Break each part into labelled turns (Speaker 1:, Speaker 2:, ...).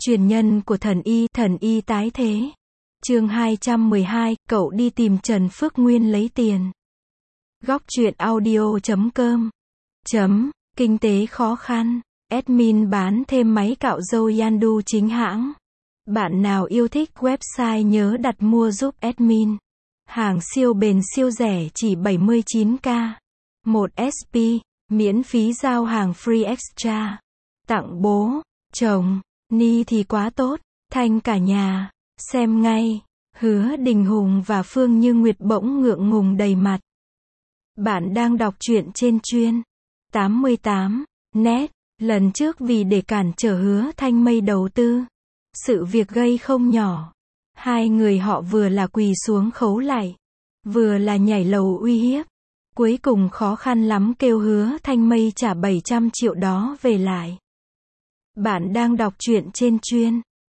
Speaker 1: Truyền nhân của thần y tái thế. Chương 212, cậu đi tìm Trần Phước Nguyên lấy tiền. Góc truyện audio.com. Kinh tế khó khăn. Admin bán thêm máy cạo râu Yandu chính hãng. Bạn nào yêu thích website nhớ đặt mua giúp admin. Hàng siêu bền siêu rẻ chỉ 79k. 1 SP, miễn phí giao hàng free extra. Tặng bố, chồng, Ni thì quá tốt, thanh cả nhà. Xem ngay. Hứa Đình Hùng và Phương Như Nguyệt bỗng ngượng ngùng đầy mặt. Bạn đang đọc truyện trên chuyên 88 net. Lần trước vì để cản trở Hứa Thanh Mây đầu tư, sự việc gây không nhỏ. Hai người họ vừa là quỳ xuống khấu lạy, vừa là nhảy lầu uy hiếp. Cuối cùng khó khăn lắm kêu Hứa Thanh Mây trả 700 triệu đó về lại. Bạn đang đọc truyện trên chuyên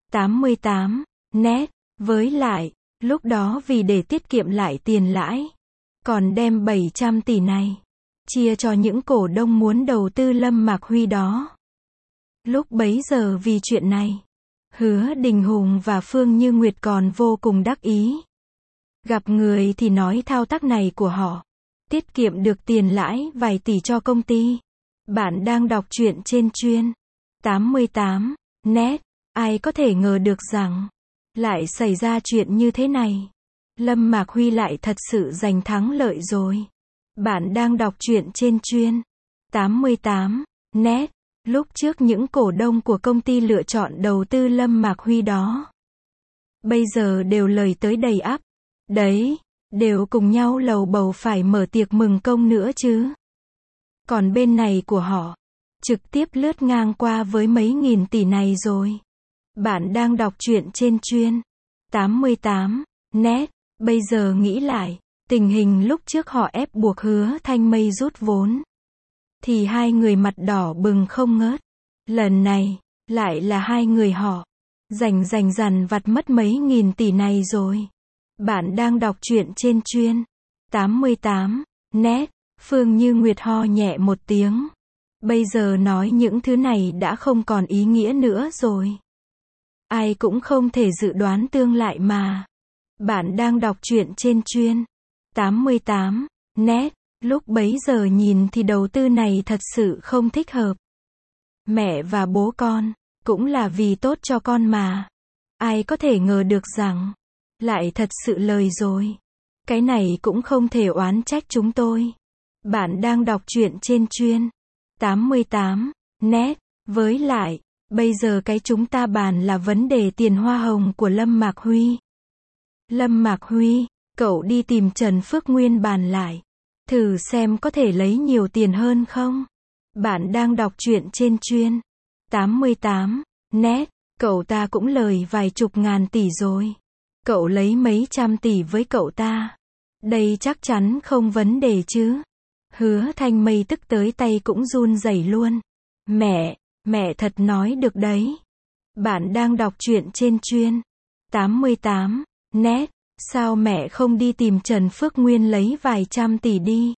Speaker 1: 88 net. Với lại, lúc đó vì để tiết kiệm lại tiền lãi, còn đem 700 tỷ này chia cho những cổ đông muốn đầu tư Lâm Mạc Huy đó. Lúc bấy giờ vì chuyện này, Hứa Đình Hùng và Phương Như Nguyệt còn vô cùng đắc ý. Gặp người thì nói thao tác này của họ tiết kiệm được tiền lãi vài tỷ cho công ty. Bạn đang đọc truyện trên chuyên 88 net. Ai có thể ngờ được rằng lại xảy ra chuyện như thế này. Lâm Mạc Huy lại thật sự giành thắng lợi rồi. Bạn đang đọc truyện trên chuyên 88 net. Lúc trước những cổ đông của công ty lựa chọn đầu tư Lâm Mạc Huy đó, bây giờ đều lời tới đầy ắp. Đấy, đều cùng nhau lầu bầu phải mở tiệc mừng công nữa chứ. Còn bên này của họ, trực tiếp lướt ngang qua với mấy nghìn tỷ này rồi. Bạn đang đọc truyện trên chuyên 88 net. Bây giờ nghĩ lại, tình hình lúc trước họ ép buộc Hứa Thanh Mây rút vốn, thì hai người mặt đỏ bừng không ngớt. Lần này, lại là hai người họ rành rành vặt mất mấy nghìn tỷ này rồi. Bạn đang đọc truyện trên chuyên 88 net. Phương Như Nguyệt ho nhẹ một tiếng. Bây giờ nói những thứ này đã không còn ý nghĩa nữa rồi. Ai cũng không thể dự đoán tương lai mà. Bạn đang đọc truyện trên chuyên 88 net. Lúc bấy giờ nhìn thì đầu tư này thật sự không thích hợp. Mẹ và bố con cũng là vì tốt cho con mà. Ai có thể ngờ được rằng lại thật sự lời rồi. Cái này cũng không thể oán trách chúng tôi. Bạn đang đọc truyện trên chuyên 88 net. Với lại, bây giờ cái chúng ta bàn là vấn đề tiền hoa hồng của Lâm Mạc Huy. Lâm Mạc Huy, cậu đi tìm Trần Phước Nguyên bàn lại. Thử xem có thể lấy nhiều tiền hơn không? Bạn đang đọc truyện trên chuyên 88 net. Cậu ta cũng lời vài chục ngàn tỷ rồi. Cậu lấy mấy trăm tỷ với cậu ta. Đây chắc chắn không vấn đề chứ. Hứa Thanh Mây tức tới tay cũng run rẩy luôn. Mẹ thật nói được đấy. Bạn đang đọc truyện trên chuyên 88 net. Sao mẹ không đi tìm Trần Phước Nguyên lấy vài trăm tỷ đi?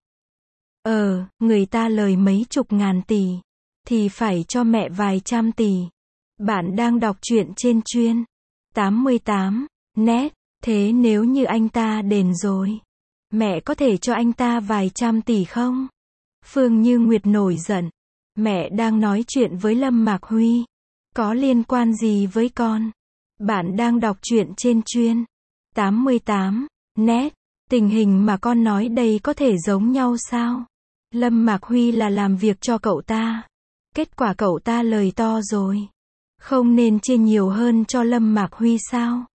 Speaker 1: Người ta lời mấy chục ngàn tỷ, thì phải cho mẹ vài trăm tỷ. Bạn đang đọc truyện trên chuyên 88 net. Thế nếu như anh ta đền rồi, mẹ có thể cho anh ta vài trăm tỷ không? Phương Như Nguyệt nổi giận. Mẹ đang nói chuyện với Lâm Mạc Huy, có liên quan gì với con? Bạn đang đọc truyện trên chuyên 88 net. Tình hình mà con nói đây có thể giống nhau sao? Lâm Mạc Huy là làm việc cho cậu ta. Kết quả cậu ta lời to rồi. Không nên chia nhiều hơn cho Lâm Mạc Huy sao?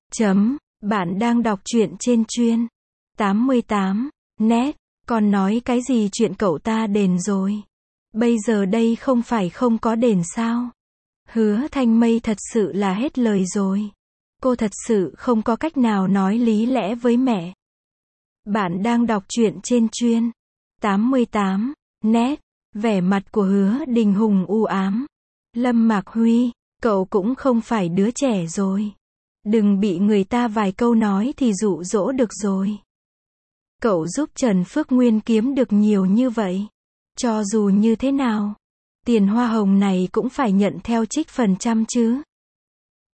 Speaker 1: Bạn đang đọc truyện trên chuyên 88 net. Con nói cái gì chuyện cậu ta đền rồi? Bây giờ đây không phải không có đền sao? Hứa Thanh Mây thật sự là hết lời rồi. Cô thật sự không có cách nào nói lý lẽ với mẹ. Bạn đang đọc truyện trên chuyên 88 net. Vẻ mặt của Hứa Đình Hùng u ám. Lâm Mạc Huy, cậu cũng không phải đứa trẻ rồi. Đừng bị người ta vài câu nói thì dụ dỗ được rồi. Cậu giúp Trần Phước Nguyên kiếm được nhiều như vậy. Cho dù như thế nào, tiền hoa hồng này cũng phải nhận theo trích phần trăm chứ.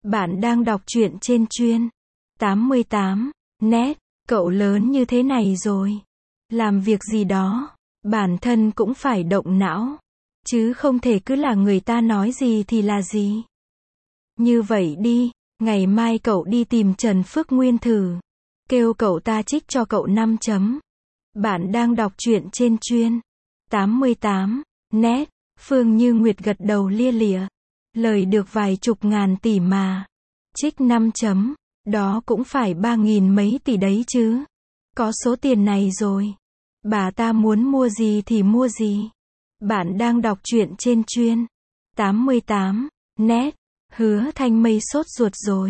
Speaker 1: Bạn đang đọc truyện trên chuyên 88 net. Cậu lớn như thế này rồi. Làm việc gì đó, bản thân cũng phải động não. Chứ không thể cứ là người ta nói gì thì là gì. Như vậy đi, ngày mai cậu đi tìm Trần Phước Nguyên thử. Kêu cậu ta trích cho cậu 5 chấm. Bạn đang đọc truyện trên chuyên 88 net. Phương Như Nguyệt gật đầu lia lịa. Lời được vài chục ngàn tỷ mà. Trích 5 chấm, đó cũng phải 3.000 mấy tỷ đấy chứ. Có số tiền này rồi. Bà ta muốn mua gì thì mua gì. Bạn đang đọc truyện trên chuyên 88 net. Hứa Thanh Mây sốt ruột rồi.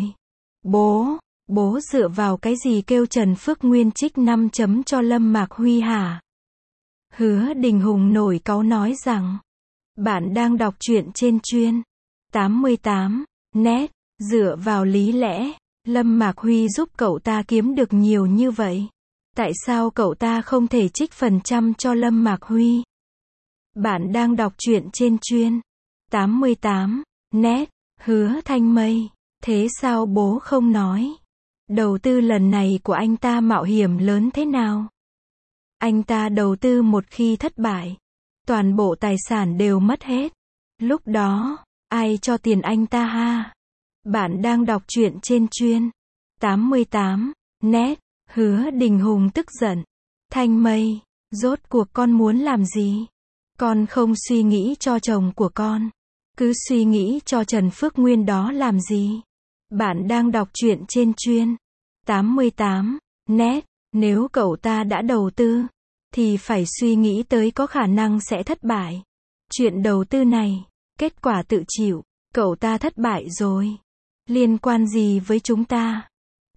Speaker 1: Bố dựa vào cái gì kêu Trần Phước Nguyên trích 5 chấm cho Lâm Mạc Huy hả? Hứa Đình Hùng nổi cáu nói rằng. Bạn đang đọc truyện trên chuyên 88 net. Dựa vào lý lẽ, Lâm Mạc Huy giúp cậu ta kiếm được nhiều như vậy. Tại sao cậu ta không thể trích phần trăm cho Lâm Mạc Huy? Bạn đang đọc truyện trên chuyên 88 net. Hứa Thanh Mây. Thế sao bố không nói? Đầu tư lần này của anh ta mạo hiểm lớn thế nào? Anh ta đầu tư một khi thất bại, toàn bộ tài sản đều mất hết. Lúc đó, ai cho tiền anh ta ha? Bạn đang đọc truyện trên chuyên 88 net. Hứa Đình Hùng tức giận. Thanh Mây, rốt cuộc con muốn làm gì? Con không suy nghĩ cho chồng của con, cứ suy nghĩ cho Trần Phước Nguyên đó làm gì? Bạn đang đọc truyện trên chuyên 88 net. Nếu cậu ta đã đầu tư, thì phải suy nghĩ tới có khả năng sẽ thất bại. Chuyện đầu tư này, kết quả tự chịu. Cậu ta thất bại rồi, liên quan gì với chúng ta?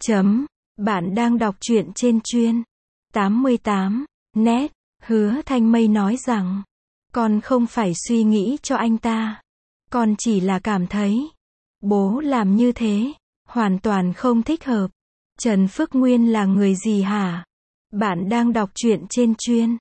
Speaker 1: Bạn đang đọc truyện trên chuyên 88 net. Hứa Thanh Mây nói rằng, con không phải suy nghĩ cho anh ta. Con chỉ là cảm thấy, bố làm như thế, hoàn toàn không thích hợp. Trần Phước Nguyên là người gì hả? Bạn đang đọc truyện trên chuyên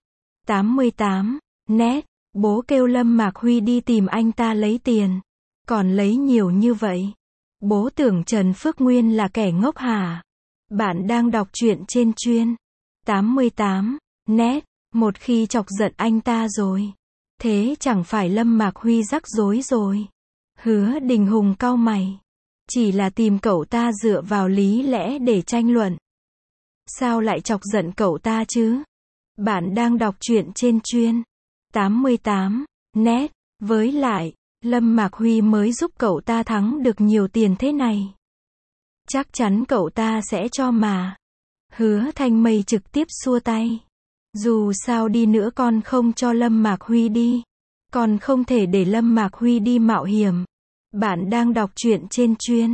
Speaker 1: 88 net. Bố kêu Lâm Mạc Huy đi tìm anh ta lấy tiền. Còn lấy nhiều như vậy. Bố tưởng Trần Phước Nguyên là kẻ ngốc hả? Bạn đang đọc truyện trên chuyên 88 net. Một khi chọc giận anh ta rồi, thế chẳng phải Lâm Mạc Huy rắc rối rồi. Hứa Đình Hùng cau mày. Chỉ là tìm cậu ta dựa vào lý lẽ để tranh luận. Sao lại chọc giận cậu ta chứ? Bạn đang đọc truyện trên chuyên 88 net. Với lại, Lâm Mạc Huy mới giúp cậu ta thắng được nhiều tiền thế này. Chắc chắn cậu ta sẽ cho mà. Hứa Thanh Mây trực tiếp xua tay. Dù sao đi nữa con không cho Lâm Mạc Huy đi. Con không thể để Lâm Mạc Huy đi mạo hiểm. Bạn đang đọc truyện trên chuyên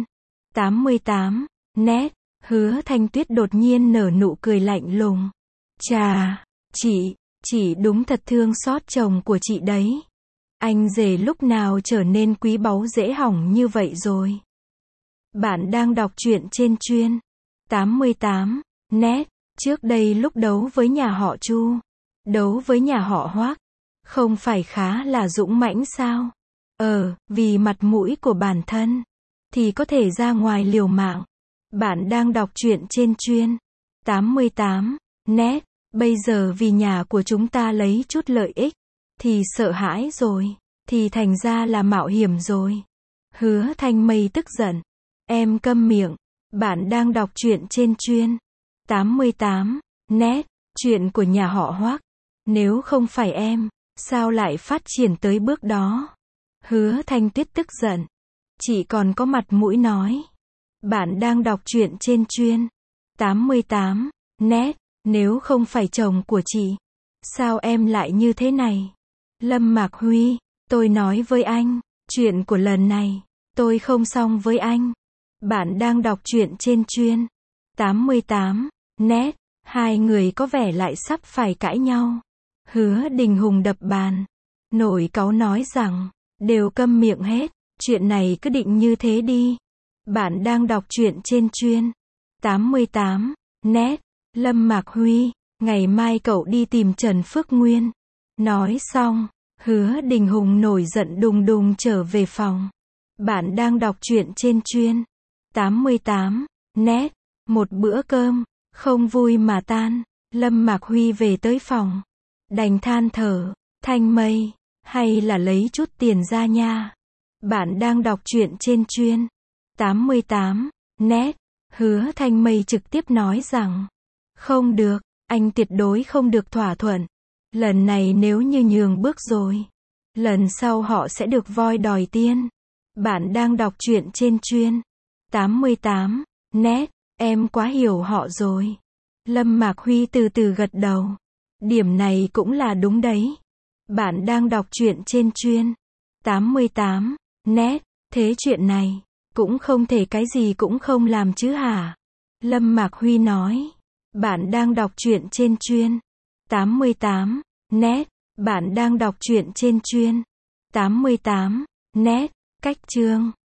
Speaker 1: 88 net. Hứa Thanh Tuyết đột nhiên nở nụ cười lạnh lùng. Chà, chị đúng thật thương xót chồng của chị đấy. Anh rể lúc nào trở nên quý báu dễ hỏng như vậy rồi. Bạn đang đọc truyện trên chuyên 88 net. Trước đây lúc đấu với nhà họ Chu, đấu với nhà họ Hoác, không phải khá là dũng mãnh sao? Vì mặt mũi của bản thân, thì có thể ra ngoài liều mạng. Bạn đang đọc truyện trên chuyên 88 net. Bây giờ vì nhà của chúng ta lấy chút lợi ích, thì sợ hãi rồi, thì thành ra là mạo hiểm rồi. Hứa Thanh Mây tức giận. Em câm miệng. Bạn đang đọc truyện trên chuyên 88 net. Chuyện của nhà họ Hoác, nếu không phải em, sao lại phát triển tới bước đó? Hứa Thanh Tuyết tức giận. Chị còn có mặt mũi nói. Bạn đang đọc truyện trên chuyên 88 net. Nếu không phải chồng của chị, sao em lại như thế này? Lâm Mạc Huy, tôi nói với anh, chuyện của lần này, tôi không xong với anh. Bạn đang đọc truyện trên chuyên 88 net. Hai người có vẻ lại sắp phải cãi nhau. Hứa Đình Hùng đập bàn, nổi cáu nói rằng, đều câm miệng hết, chuyện này cứ định như thế đi. Bạn đang đọc truyện trên chuyên 88 net. Lâm Mạc Huy, ngày mai cậu đi tìm Trần Phước Nguyên. Nói xong, Hứa Đình Hùng nổi giận đùng đùng trở về phòng. Bạn đang đọc truyện trên chuyên 88. Nét. Một bữa cơm, không vui mà tan. Lâm Mạc Huy về tới phòng. Đành than thở, Thanh Mây, hay là lấy chút tiền ra nha. Bạn đang đọc truyện trên chuyên. 88. Nét. Hứa Thanh Mây trực tiếp nói rằng, không được, anh tuyệt đối không được thỏa thuận. Lần này nếu như nhường bước rồi, lần sau họ sẽ được voi đòi tiên. Bạn đang đọc truyện trên chuyên. 88. Nét. Em quá hiểu họ rồi. Lâm Mạc Huy từ từ gật đầu. Điểm này cũng là đúng đấy. Bạn đang đọc truyện trên chuyên. 88. Nét. Thế chuyện này, cũng không thể cái gì cũng không làm chứ hả? Lâm Mạc Huy nói. Bạn đang đọc truyện trên chuyên. 88. Nét. Bạn đang đọc truyện trên chuyên. 88. Nét. Cách chương.